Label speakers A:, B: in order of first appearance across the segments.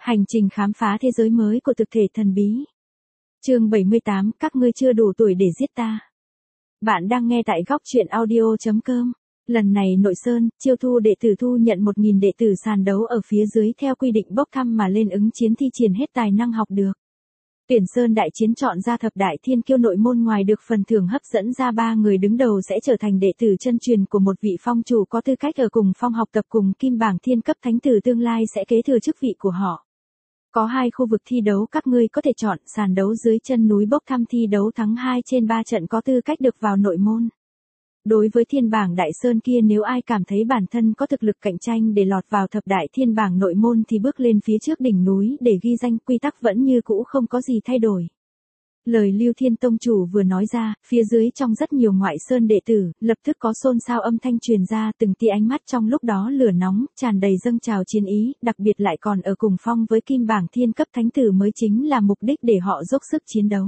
A: Hành trình khám phá thế giới mới của thực thể thần bí. Chương 78, các ngươi chưa đủ tuổi để giết ta. Bạn đang nghe tại góc truyện audio.com. Lần này Nội Sơn, chiêu thu đệ tử thu nhận 1.000 đệ tử sàn đấu ở phía dưới theo quy định bốc thăm mà lên ứng chiến thi triển hết tài năng học được. Tuyển Sơn đại chiến chọn ra thập đại thiên kiêu nội môn, ngoài được phần thưởng hấp dẫn ra 3 người đứng đầu sẽ trở thành đệ tử chân truyền của một vị phong chủ có tư cách ở cùng phong học tập cùng kim bảng thiên cấp thánh tử tương lai sẽ kế thừa chức vị của họ. Có 2 khu vực thi đấu các ngươi có thể chọn: sàn đấu dưới chân núi bốc thăm thi đấu thắng 2 trên 3 trận có tư cách được vào nội môn. Đối với thiên bảng đại sơn kia, nếu ai cảm thấy bản thân có thực lực cạnh tranh để lọt vào thập đại thiên bảng nội môn thì bước lên phía trước đỉnh núi để ghi danh, quy tắc vẫn như cũ không có gì thay đổi. Lời Lưu Thiên Tông chủ vừa nói ra, phía dưới trong rất nhiều ngoại sơn đệ tử, lập tức có xôn xao âm thanh truyền ra, từng tia ánh mắt trong lúc đó lửa nóng, tràn đầy dâng trào chiến ý, đặc biệt lại còn ở cùng phong với kim bảng thiên cấp thánh tử mới chính là mục đích để họ dốc sức chiến đấu.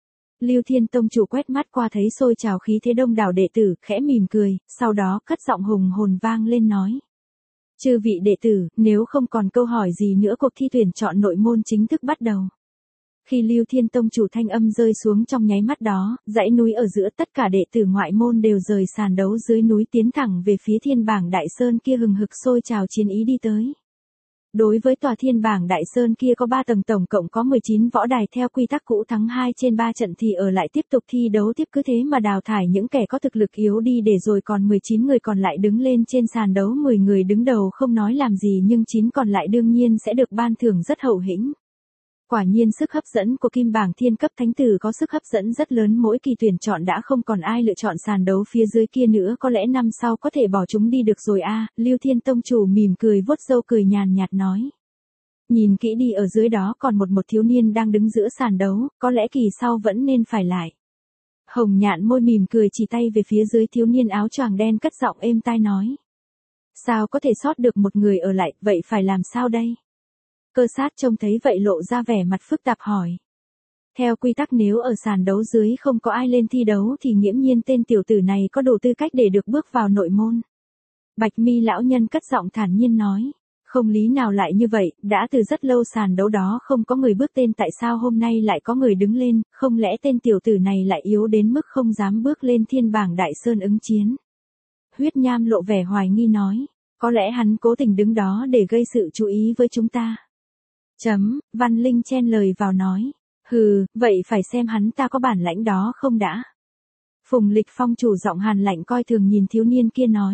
A: Lưu Thiên Tông chủ quét mắt qua thấy sôi trào khí thế đông đảo đệ tử, khẽ mỉm cười, sau đó cất giọng hùng hồn vang lên nói: Chư vị đệ tử, nếu không còn câu hỏi gì nữa, cuộc thi tuyển chọn nội môn chính thức bắt đầu. Khi Lưu Thiên Tông chủ thanh âm rơi xuống trong nháy mắt đó, dãy núi ở giữa tất cả đệ tử ngoại môn đều rời sàn đấu dưới núi tiến thẳng về phía thiên bảng đại sơn kia, hừng hực sôi trào chiến ý đi tới. Đối với tòa thiên bảng đại sơn kia có 3 tầng, tổng cộng có 19 võ đài, theo quy tắc cũ thắng 2 trên 3 trận thì ở lại tiếp tục thi đấu tiếp, cứ thế mà đào thải những kẻ có thực lực yếu đi, để rồi còn 19 người còn lại đứng lên trên sàn đấu. 10 người đứng đầu không nói làm gì, nhưng 9 còn lại đương nhiên sẽ được ban thưởng rất hậu hĩnh. Quả nhiên sức hấp dẫn của kim bảng thiên cấp thánh tử có sức hấp dẫn rất lớn, mỗi kỳ tuyển chọn đã không còn ai lựa chọn sàn đấu phía dưới kia nữa, có lẽ năm sau có thể bỏ chúng đi được rồi a. Lưu Thiên Tông chủ mỉm cười vuốt râu cười nhàn nhạt nói: Nhìn kỹ đi, ở dưới đó còn một thiếu niên đang đứng giữa sàn đấu, có lẽ kỳ sau vẫn nên phải lại. Hồng Nhạn môi mỉm cười chỉ tay về phía dưới thiếu niên áo choàng đen, cất giọng êm tai nói: Sao có thể sót được một người ở lại, vậy phải làm sao đây? Cơ Sát trông thấy vậy lộ ra vẻ mặt phức tạp hỏi. Theo quy tắc nếu ở sàn đấu dưới không có ai lên thi đấu thì nghiễm nhiên tên tiểu tử này có đủ tư cách để được bước vào nội môn. Bạch Mi lão nhân cất giọng thản nhiên nói: Không lý nào lại như vậy, đã từ rất lâu sàn đấu đó không có người bước tên, tại sao hôm nay lại có người đứng lên, không lẽ tên tiểu tử này lại yếu đến mức không dám bước lên thiên bảng đại sơn ứng chiến? Huyết Nham lộ vẻ hoài nghi nói: Có lẽ hắn cố tình đứng đó để gây sự chú ý với chúng ta. Văn Linh chen lời vào nói: Hừ, vậy phải xem hắn ta có bản lãnh đó không đã. Phùng Lịch Phong chủ giọng hàn lạnh coi thường nhìn thiếu niên kia nói: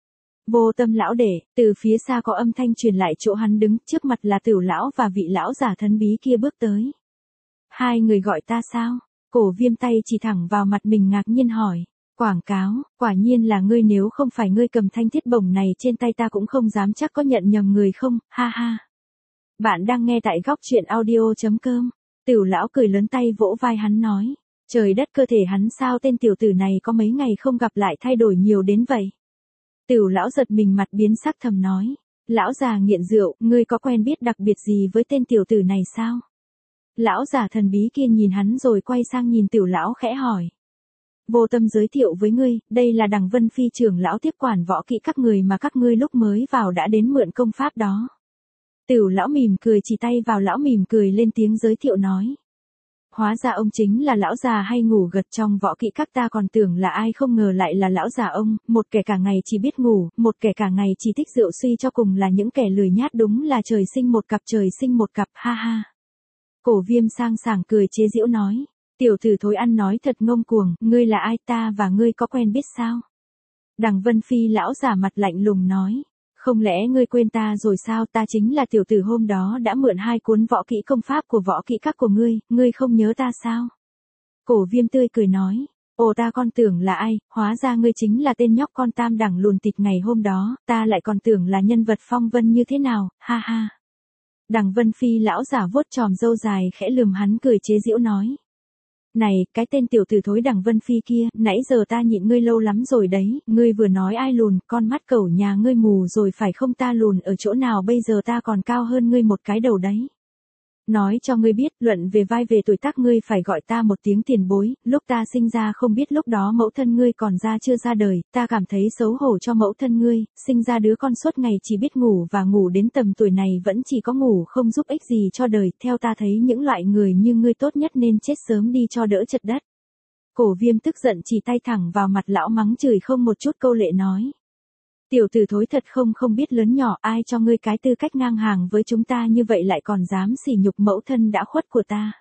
A: Vô Tâm lão đệ. Từ phía xa có âm thanh truyền lại chỗ hắn đứng, trước mặt là Tửu lão và vị lão giả thần bí kia bước tới. Hai người gọi ta sao? Cổ Viêm tay chỉ thẳng vào mặt mình ngạc nhiên hỏi. Quảng cáo, quả nhiên là ngươi, nếu không phải ngươi cầm thanh thiết bổng này trên tay ta cũng không dám chắc có nhận nhầm người không, ha ha. Bạn đang nghe tại góc truyện audio.com. Tửu lão cười lớn, tay vỗ vai hắn nói: Trời đất, cơ thể hắn sao tên tiểu tử này có mấy ngày không gặp lại thay đổi nhiều đến vậy? Tửu lão giật mình, mặt biến sắc, thầm nói: Lão già nghiện rượu, ngươi có quen biết đặc biệt gì với tên tiểu tử này sao? Lão già thần bí kia nhìn hắn rồi quay sang nhìn Tửu lão khẽ hỏi: Vô Tâm giới thiệu với ngươi, đây là Đằng Vân Phi trưởng lão tiếp quản võ kỹ các người mà các ngươi lúc mới vào đã đến mượn công pháp đó. Tửu lão mỉm cười chỉ tay vào lão mỉm cười lên tiếng giới thiệu nói: Hóa ra ông chính là lão già hay ngủ gật trong võ kỹ các, ta còn tưởng là ai, không ngờ lại là lão già ông, một kẻ cả ngày chỉ biết ngủ, một kẻ cả ngày chỉ thích rượu, suy cho cùng là những kẻ lười nhát, đúng là trời sinh một cặp, trời sinh một cặp, ha ha. Cổ Viêm sang sảng cười chế giễu nói: Tiểu tử thối ăn nói thật ngông cuồng, ngươi là ai, ta và ngươi có quen biết sao? Đằng Vân Phi lão giả mặt lạnh lùng nói: Không lẽ ngươi quên ta rồi sao, ta chính là tiểu tử hôm đó đã mượn 2 cuốn võ kỹ công pháp của võ kỹ các của ngươi không nhớ ta sao? Cổ Viêm tươi cười nói: Ồ, ta còn tưởng là ai, hóa ra ngươi chính là tên nhóc con tam đẳng lùn tịt ngày hôm đó, ta lại còn tưởng là nhân vật phong vân như thế nào, ha ha. Đằng Vân Phi lão giả vuốt chòm râu dài khẽ lườm hắn, cười chế giễu nói: Này, cái tên tiểu tử thối Đằng Vân Phi kia, nãy giờ ta nhịn ngươi lâu lắm rồi đấy, ngươi vừa nói ai lùn, con mắt cẩu nhà ngươi mù rồi phải không, ta lùn ở chỗ nào, bây giờ ta còn cao hơn ngươi một cái đầu đấy. Nói cho ngươi biết, luận về vai về tuổi tác ngươi phải gọi ta một tiếng tiền bối, lúc ta sinh ra không biết lúc đó mẫu thân ngươi còn chưa ra đời, ta cảm thấy xấu hổ cho mẫu thân ngươi, sinh ra đứa con suốt ngày chỉ biết ngủ và ngủ đến tầm tuổi này vẫn chỉ có ngủ không giúp ích gì cho đời, theo ta thấy những loại người như ngươi tốt nhất nên chết sớm đi cho đỡ chật đất. Cổ Viêm tức giận chỉ tay thẳng vào mặt lão mắng chửi không một chút câu lệ nói. Tiểu tử thối thật không biết lớn nhỏ, ai cho ngươi cái tư cách ngang hàng với chúng ta như vậy lại còn dám sỉ nhục mẫu thân đã khuất của ta.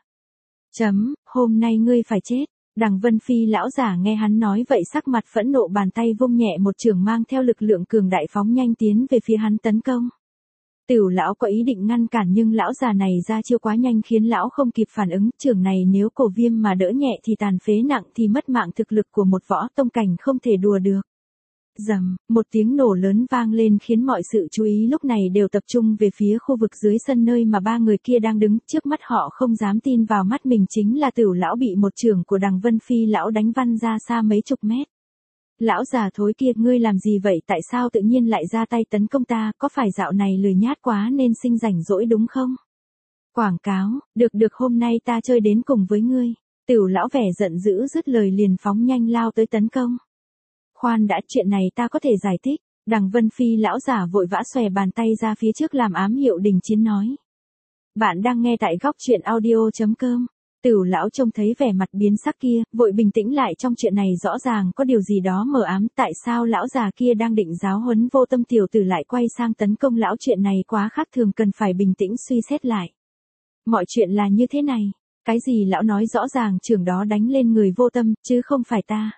A: Hôm nay ngươi phải chết. Đằng Vân Phi lão giả nghe hắn nói vậy sắc mặt phẫn nộ, bàn tay vung nhẹ một chưởng mang theo lực lượng cường đại phóng nhanh tiến về phía hắn tấn công. Tửu lão có ý định ngăn cản nhưng lão già này ra chiêu quá nhanh khiến lão không kịp phản ứng, chưởng này nếu Cổ Viêm mà đỡ nhẹ thì tàn phế, nặng thì mất mạng, thực lực của một võ tông cảnh không thể đùa được. Rầm, một tiếng nổ lớn vang lên khiến mọi sự chú ý lúc này đều tập trung về phía khu vực dưới sân nơi mà ba người kia đang đứng, trước mắt họ không dám tin vào mắt mình, chính là Tửu lão bị một chưởng của Đằng Vân Phi lão đánh văng ra xa mấy chục mét. Lão già thối kia, ngươi làm gì vậy, tại sao tự nhiên lại ra tay tấn công ta, có phải dạo này lười nhát quá nên sinh rảnh rỗi đúng không? Quảng cáo, được hôm nay ta chơi đến cùng với ngươi. Tửu lão vẻ giận dữ dứt lời liền phóng nhanh lao tới tấn công. Khoan đã, chuyện này ta có thể giải thích. Đằng Vân Phi lão giả vội vã xòe bàn tay ra phía trước làm ám hiệu đình chiến nói. Bạn đang nghe tại góc truyện audio.com. Tửu lão trông thấy vẻ mặt biến sắc kia, vội bình tĩnh lại, trong chuyện này rõ ràng có điều gì đó mờ ám, tại sao lão già kia đang định giáo huấn Vô Tâm tiểu tử lại quay sang tấn công lão, chuyện này quá khác thường, cần phải bình tĩnh suy xét lại. Mọi chuyện là như thế này, cái gì lão nói rõ ràng chưởng đó đánh lên người Vô Tâm, chứ không phải ta.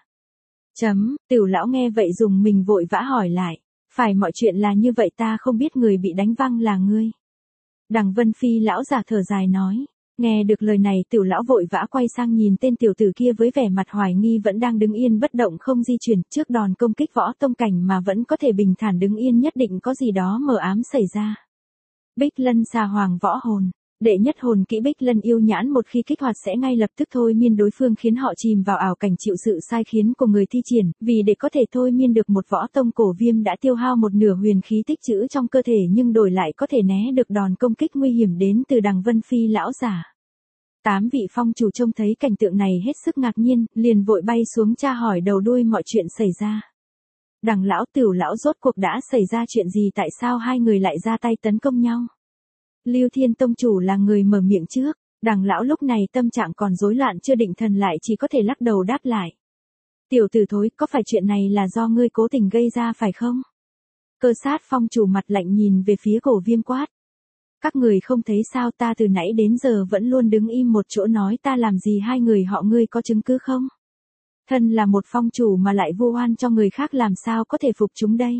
A: Tửu lão nghe vậy dùng mình vội vã hỏi lại, phải, mọi chuyện là như vậy, ta không biết người bị đánh văng là ngươi. Đằng Vân Phi lão giả thở dài nói. Nghe được lời này, Tửu lão vội vã quay sang nhìn tên tiểu tử kia với vẻ mặt hoài nghi, vẫn đang đứng yên bất động không di chuyển, trước đòn công kích võ tông cảnh mà vẫn có thể bình thản đứng yên, nhất định có gì đó mờ ám xảy ra. Bích Lân Xà Hoàng võ hồn. Đệ nhất hồn kỹ Bích Lân yêu nhãn một khi kích hoạt sẽ ngay lập tức thôi miên đối phương khiến họ chìm vào ảo cảnh chịu sự sai khiến của người thi triển, vì để có thể thôi miên được một võ tông, Cổ Viêm đã tiêu hao một nửa huyền khí tích trữ trong cơ thể nhưng đổi lại có thể né được đòn công kích nguy hiểm đến từ Đằng Vân Phi lão giả. 8 vị phong chủ trông thấy cảnh tượng này hết sức ngạc nhiên, liền vội bay xuống tra hỏi đầu đuôi mọi chuyện xảy ra. Đằng lão, Tửu lão, rốt cuộc đã xảy ra chuyện gì, tại sao hai người lại ra tay tấn công nhau? Lưu Thiên tông chủ là người mở miệng trước, Đằng lão lúc này tâm trạng còn rối loạn chưa định thần lại, chỉ có thể lắc đầu đáp lại. Tiểu tử thối, có phải chuyện này là do ngươi cố tình gây ra phải không? Cơ Sát phong chủ mặt lạnh nhìn về phía Cổ Viêm quát. Các người không thấy sao, ta từ nãy đến giờ vẫn luôn đứng im một chỗ, nói ta làm gì hai người họ, ngươi có chứng cứ không? Thân là một phong chủ mà lại vu oan cho người khác, làm sao có thể phục chúng đây?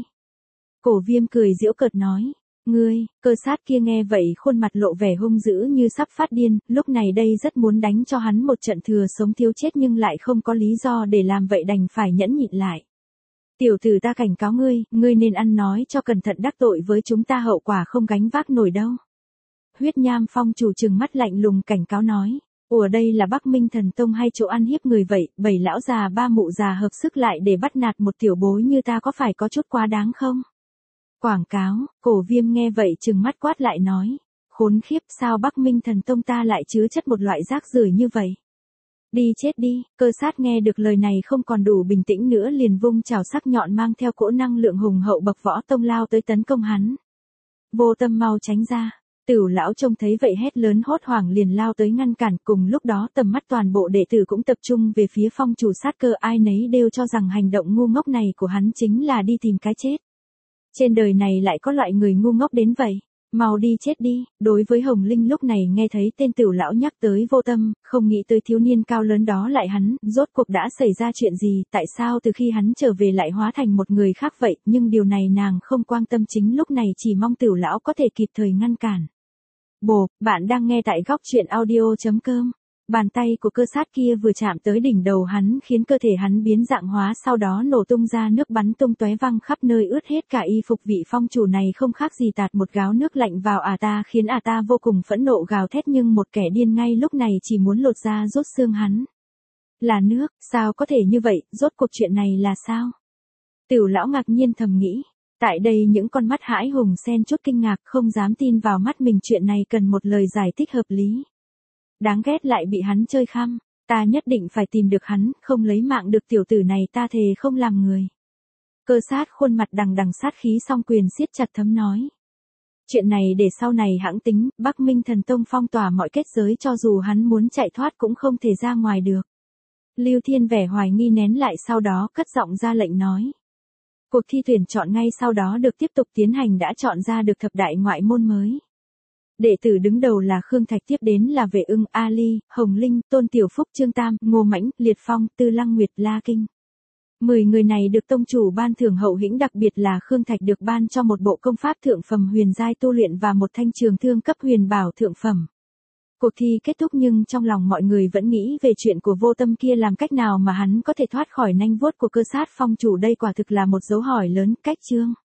A: Cổ Viêm cười giễu cợt nói. Ngươi, Cơ Sát kia nghe vậy khuôn mặt lộ vẻ hung dữ như sắp phát điên, lúc này đây rất muốn đánh cho hắn một trận thừa sống thiếu chết nhưng lại không có lý do để làm vậy, đành phải nhẫn nhịn lại. Tiểu tử, ta cảnh cáo ngươi, ngươi nên ăn nói cho cẩn thận, đắc tội với chúng ta hậu quả không gánh vác nổi đâu. Huyết Nham phong chủ trừng mắt lạnh lùng cảnh cáo nói. Ủa, đây là Bắc Minh Thần Tông hay chỗ ăn hiếp người vậy, 7 lão già 3 mụ già hợp sức lại để bắt nạt một tiểu bối như ta, có phải có chút quá đáng không? Quảng cáo. Cổ Viêm nghe vậy trừng mắt quát lại nói. Khốn khiếp, sao Bắc Minh Thần Tông ta lại chứa chất một loại rác rưởi như vậy? Đi chết đi. Cơ Sát nghe được lời này không còn đủ bình tĩnh nữa, liền vung chảo sắc nhọn mang theo cỗ năng lượng hùng hậu bậc võ tông lao tới tấn công hắn. Vô Tâm, mau tránh ra. Tửu lão trông thấy vậy hét lớn hốt hoảng liền lao tới ngăn cản, cùng lúc đó tầm mắt toàn bộ đệ tử cũng tập trung về phía phong chủ Sát Cơ, ai nấy đều cho rằng hành động ngu ngốc này của hắn chính là đi tìm cái chết. Trên đời này lại có loại người ngu ngốc đến vậy, mau đi chết đi. Đối với Hồng Linh lúc này nghe thấy tên Tửu lão nhắc tới Vô Tâm, không nghĩ tới thiếu niên cao lớn đó lại hắn, rốt cuộc đã xảy ra chuyện gì, tại sao từ khi hắn trở về lại hóa thành một người khác vậy, nhưng điều này nàng không quan tâm, chính lúc này chỉ mong Tửu lão có thể kịp thời ngăn cản. Bồ, bạn đang nghe tại góc truyện audio.com. Bàn tay của Cơ Sát kia vừa chạm tới đỉnh đầu hắn khiến cơ thể hắn biến dạng hóa, sau đó nổ tung ra nước bắn tung tóe văng khắp nơi, ướt hết cả y phục. Vị phong chủ này không khác gì tạt một gáo nước lạnh vào ta, khiến ta vô cùng phẫn nộ gào thét, nhưng một kẻ điên ngay lúc này chỉ muốn lột da rút xương hắn. Là nước, sao có thể như vậy, rốt cuộc chuyện này là sao? Tửu lão ngạc nhiên thầm nghĩ. Tại đây những con mắt hãi hùng xen chút kinh ngạc, không dám tin vào mắt mình, chuyện này cần một lời giải thích hợp lý. Đáng ghét lại bị hắn chơi khăm, ta nhất định phải tìm được hắn, không lấy mạng được tiểu tử này ta thề không làm người. Cơ sát khuôn mặt đằng đằng sát khí, song quyền siết chặt thấm nói. Chuyện này để sau này hãng tính, Bắc Minh Thần Tông phong tỏa mọi kết giới, cho dù hắn muốn chạy thoát cũng không thể ra ngoài được. Lưu Thiên vẻ hoài nghi nén lại, sau đó cất giọng ra lệnh nói. Cuộc thi tuyển chọn ngay sau đó được tiếp tục tiến hành, đã chọn ra được thập đại ngoại môn mới. Đệ tử đứng đầu là Khương Thạch, tiếp đến là Vệ Ưng, A Ly, Hồng Linh, Tôn Tiểu Phúc, Trương Tam, Ngô Mãnh, Liệt Phong, Tư Lăng Nguyệt, La Kinh. 10 người này được tông chủ ban thưởng hậu hĩnh, đặc biệt là Khương Thạch được ban cho một bộ công pháp thượng phẩm huyền giai tu luyện và một thanh trường thương cấp huyền bảo thượng phẩm. Cuộc thi kết thúc nhưng trong lòng mọi người vẫn nghĩ về chuyện của Vô Tâm kia, làm cách nào mà hắn có thể thoát khỏi nanh vuốt của Cơ Sát Phong chủ, đây quả thực là một dấu hỏi lớn. Cách chương